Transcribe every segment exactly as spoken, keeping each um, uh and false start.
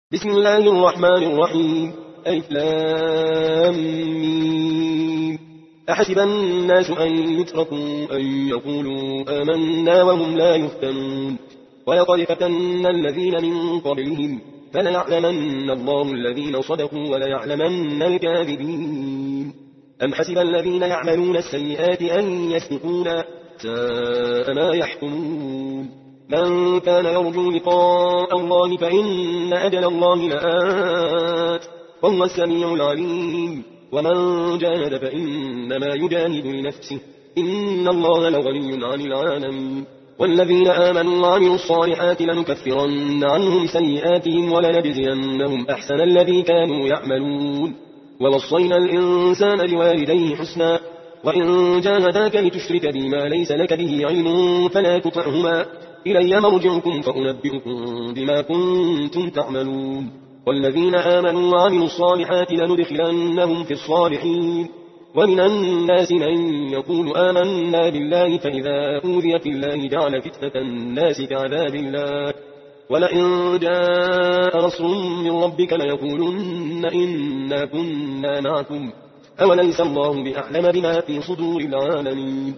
بسم الله الرحمن الرحيم. ألف لام ميم. أحسب الناس أن يتركوا أن يقولوا آمنا وهم لا يفتنون ولقد فتنا الذين من قبلهم فليعلمن الله الذين صدقوا وليعلمن الكاذبين. أم حسب الذين يعملون السيئات أن يسبقونا ساء ما يحكمون. من كان يرجو لقاء الله فإن أجل الله لآت وهو السميع العليم. ومن جاهد فإنما يجاهد لنفسه إن الله لغني عن العالمين. والذين آمنوا وعملوا الصالحات لنكفرن عنهم سيئاتهم ولنجزينهم أحسن الذي كانوا يعملون. ووصينا الإنسان بوالديه حسنا وإن جاهداك لتشرك بما ليس لك به علم فلا تطعهما إلي مرجعكم فأنبئكم بما كنتم تعملون. والذين آمنوا وعملوا الصالحات لندخلنهم في الصالحين. ومن الناس من يقول آمنا بالله فإذا أوذي في الله جعل فتنة الناس كعذاب الله ولئن جاء نصر من ربك ليقولن إنا كنا معكم أوليس الله بأعلم بما في صدور العالمين.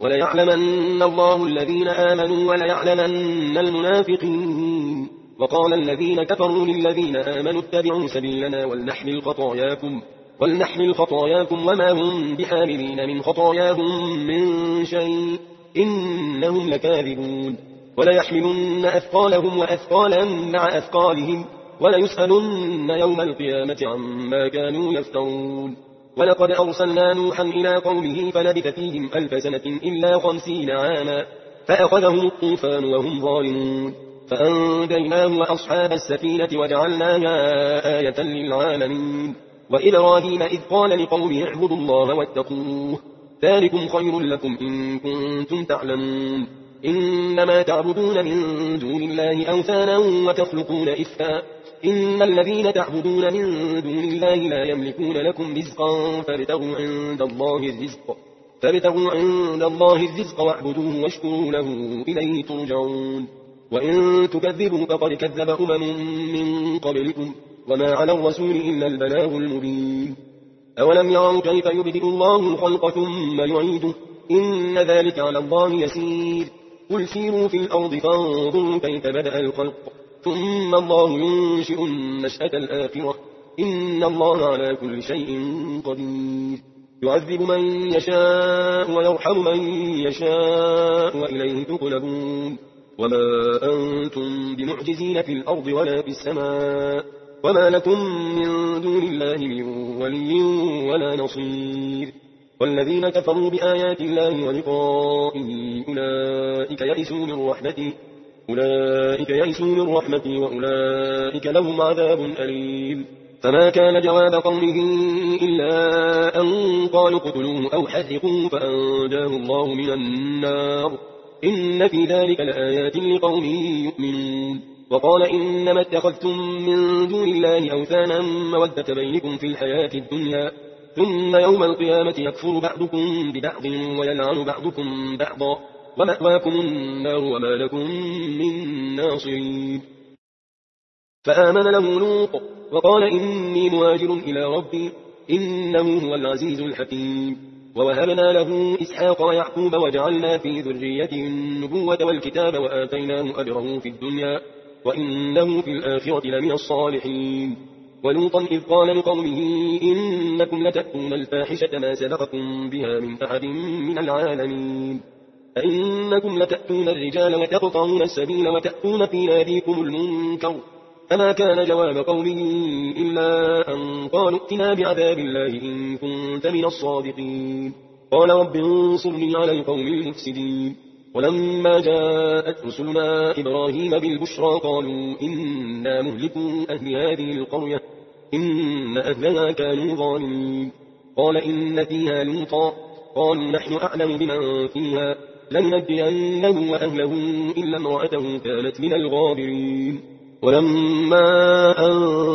وليعلمن الله الذين آمنوا وليعلمن المنافقين. وقال الذين كفروا للذين آمنوا اتبعوا سبيلنا ولنحمل خطاياكم ولنحمل خطاياكم وما هم بحاملين من خطاياهم من شيء إنهم لكاذبون. وليحملن أثقالهم وأثقالا مع أثقالهم وليسألن يوم القيامة عما كانوا يفترون. ولقد أرسلنا نوحا إلى قومه فلبث فيهم ألف سنة إلا خمسين عاما فأخذهم الطوفان وهم ظالمون فأنجيناه وأصحاب السفينة وجعلناها آية للعالمين. وإبراهيم إذ قال لقومه اعبدوا الله واتقوه ذلكم خير لكم إن كنتم تعلمون. إنما تعبدون من دون الله أوثانا وتخلقون إفكا إن الذين تعبدون من دون الله لا يملكون لكم رزقا فابتغوا عند الله الرزق فابتغوا عند الله الرزق واعبدوه واشكروا له إليه ترجعون. وإن تكذبوا فقد كذب أمم من قبلكم وما على الرسول إلا البلاغ المبين. أولم يروا كيف يبدئ الله الخلق ثم يعيده إن ذلك على الله يسير. قل سيروا في الأرض فانظروا كيف بدأ الخلق ثم الله ينشئ النشأة الآخرة إن الله على كل شيء قدير. يعذب من يشاء ويرحم من يشاء وإليه تقلبون. وما أنتم بمعجزين في الأرض ولا في السماء وما لكم من دون الله من ولي ولا نصير. والذين كفروا بآيات الله ولقائه أولئك يئسوا من رحمته أولئك يئسوا من رحمتي وأولئك لهم عذاب أليم. فما كان جواب قومه إلا أن قالوا اقتلوه أو حرقوه فأنجاه الله من النار إن في ذلك لآيات لقوم يؤمنون. وقال إنما اتخذتم من دون الله أوثانا مودة بينكم في الحياة الدنيا ثم يوم القيامة يكفر بعضكم ببعض ويلعن بعضكم بعضا ومأواكم النار وما لكم من ناصرين. فآمن له لوط وقال إني مهاجر إلى ربي إنه هو العزيز الحكيم. ووهبنا له إسحاق ويعقوب وجعلنا في ذريته النبوة والكتاب وآتيناه أجره في الدنيا وإنه في الآخرة لمن الصالحين. ولوطا إذ قال لقومه إنكم لتأتون الفاحشة ما سبقكم بها من أحد من العالمين أئنكم لتأتون الرجال وتقطعون السبيل وتأتون في ناديكم المنكر. فما كان جواب قومه إلا أن قالوا ائتنا بعذاب الله إن كنت من الصادقين. قال رب انصرني على القوم المفسدين. ولما جاءت رسلنا إبراهيم بالبشرى قالوا إنا مهلكوا أهل هذه القرية إن أهلها كانوا ظالمين. قال إن فيها لوطا قالوا نحن أعلم بمن فيها لننجينه وأهله إلا امرأته كانت من الغابرين. ولما أن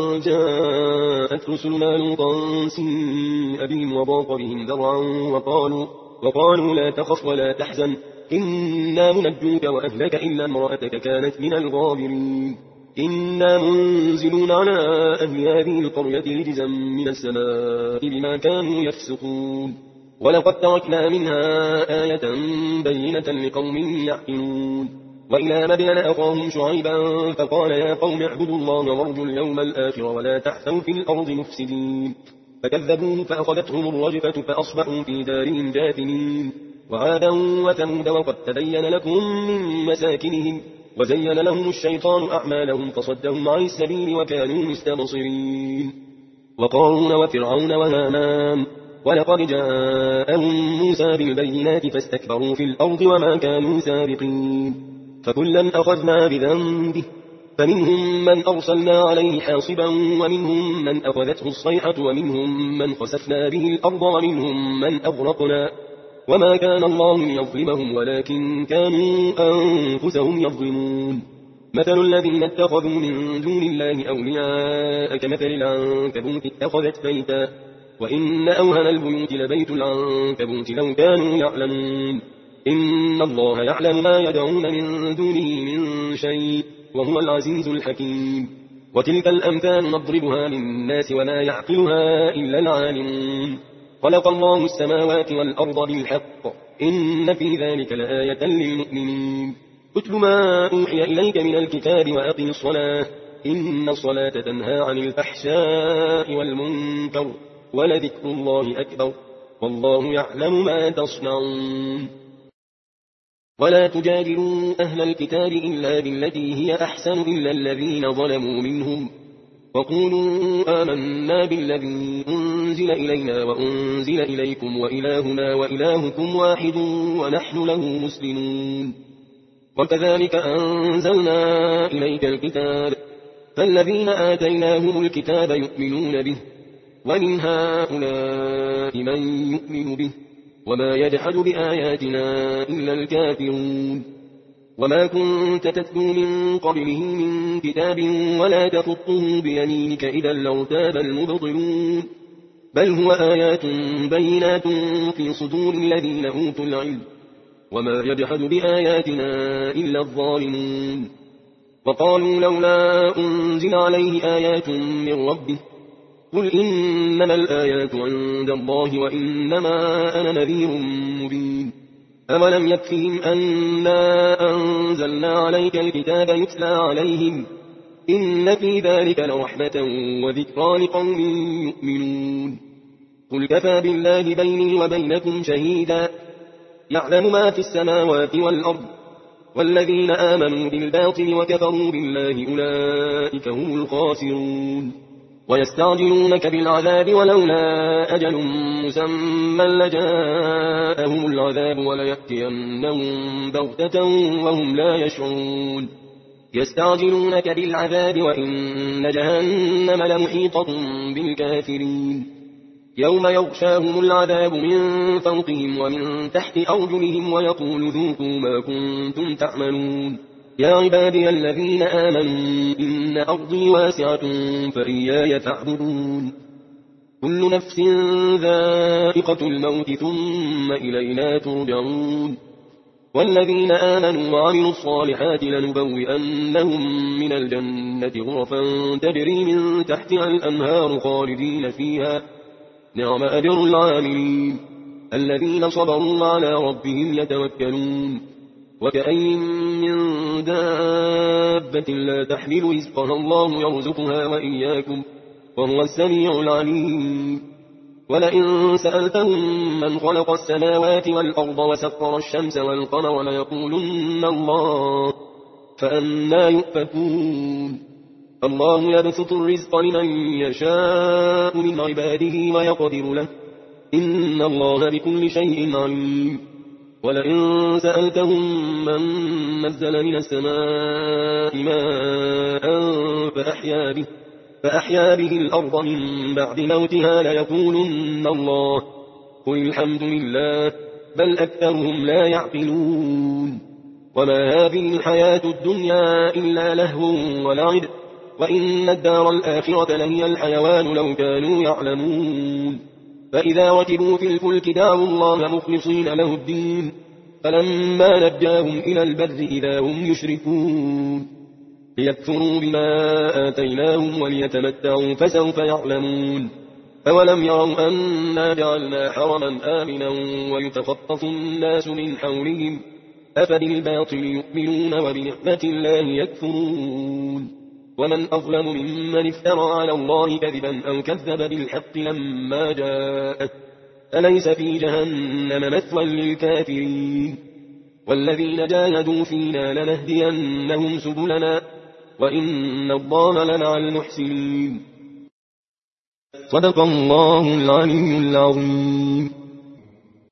جاءت رسلنا لوطا سيء بهم وضاق بهم ذرعا وقالوا, وقالوا لا تخف ولا تحزن إنا منجوك وأهلك إلا امرأتك كانت من الغابرين. إنا منزلون على أهل هذه القرية رجزا من السماء بما كانوا يفسقون ولقد تركنا منها آية بينة لقوم يعقلون وإلى مدين أخاهم شعيبا فقال يا قوم اعبدوا الله وارجوا اليوم الآخر ولا تحثوا في الأرض مفسدين فكذبوه فأخذتهم الرجفة فأصبحوا في دارهم جاثمين وعادا وثمود وقد تبين لكم من مساكنهم وزين لهم الشيطان أعمالهم فصدهم عن السبيل وكانوا مستبصرين وقارون وفرعون وهامان ولقد جاءهم موسى بالبينات فاستكبروا في الأرض وما كانوا سابقين فكلا أخذنا بذنبه فمنهم من أرسلنا عليه حاصبا ومنهم من أخذته الصيحة ومنهم من خسفنا به الأرض ومنهم من أغرقنا وما كان الله ليظلمهم ولكن كانوا أنفسهم يظلمون مثل الذين اتخذوا من دون الله أولياء كمثل العنكبوت اتخذت بيتا وإن أوهن البيوت لبيت العنكبوت لو كانوا يعلمون إن الله يعلم ما يدعون من دونه من شيء وهو العزيز الحكيم وتلك الأمثال نضربها للناس وما يعقلها إلا العالمون خلق الله السماوات والأرض بالحق إن في ذلك لآية للمؤمنين اتل ما أوحي إليك من الكتاب وأقم الصلاة إن الصلاة تنهى عن الفحشاء والمنكر ولذكر الله أكبر والله يعلم ما تصنعون ولا تجادلوا أهل الكتاب إلا بالتي هي أحسن إلا الذين ظلموا منهم وقولوا آمنا بالذي أنزل إلينا وأنزل إليكم وإلهنا وإلهكم واحد ونحن له مسلمون وكذلك أنزلنا إليك الكتاب فالذين آتيناهم الكتاب يؤمنون به ومن هؤلاء من يؤمن به وما يجحد بآياتنا إلا الكافرون وما كنت تتلو من قبله من كتاب ولا تخطه بيمينك إذا لارتاب المبطلون بل هو آيات بينات في صدور الذين أوتوا العلم وما يجحد بآياتنا إلا الظالمون وقالوا لولا أنزل عليه آيات من ربه قل إنما الآيات عند الله وإنما أنا نذير مبين أولم يكفهم أنا أنزلنا عليك الكتاب يتلى عليهم إن في ذلك لرحمة وذكرى لقوم يؤمنون قل كفى بالله بيني وبينكم شهيدا يعلم ما في السماوات والأرض والذين آمنوا بالباطل وكفروا بالله أولئك هم الخاسرون ويستعجلونك بالعذاب ولولا أجل مسمى لجاءهم العذاب وليأتينهم بغتة وهم لا يشعرون يستعجلونك بالعذاب وإن جهنم لمحيطة بالكافرين يوم يغشاهم العذاب من فوقهم ومن تحت أرجلهم ويقول ذوقوا ما كنتم تعملون يا عبادي الذين آمنوا إن أرضي واسعة فإياي فاعبدون كل نفس ذائقة الموت ثم إلينا ترجعون والذين آمنوا وعملوا الصالحات لنبوئنهم من الجنة غرفا تجري من تحتها الأنهار خالدين فيها نعم أجر العاملين الذين صبروا على ربهم يتوكلون وكأين من دابة لا تحمل رزقها الله يرزقها وإياكم وهو السميع العليم ولئن سألتهم من خلق السماوات والأرض وسخر الشمس والقمر ليقولن الله فأنى يؤفكون الله يبسط الرزق لمن يشاء من عباده ويقدر له إن الله بكل شيء عليم ولئن سألتهم من نزل من السماء ماء فأحيا به, فأحيا به الأرض من بعد موتها ليقولن الله قل الحمد لله بل أكثرهم لا يعقلون وما هذه الحياة الدنيا إلا لهو ولعب وإن الدار الآخرة لهي الحيوان لو كانوا يعلمون فإذا ركبوا في الفلك دعوا الله مخلصين له الدين فلما نجاهم إلى البر إذا هم يشركون ليكفروا بما آتيناهم وليتمتعوا فسوف يعلمون أولم يروا أنا جعلنا حرما آمنا ويتخطف الناس من حولهم أفبالباطل يؤمنون وبنعمة الله يكفرون ومن أظلم ممن افترى على الله كذبا أو كذب بالحق لما جاءت أليس في جهنم مثوى للكافرين والذين جاهدوا فينا لنهدينهم سبلنا وإن الله لمع المحسنين صدق الله العلي العظيم.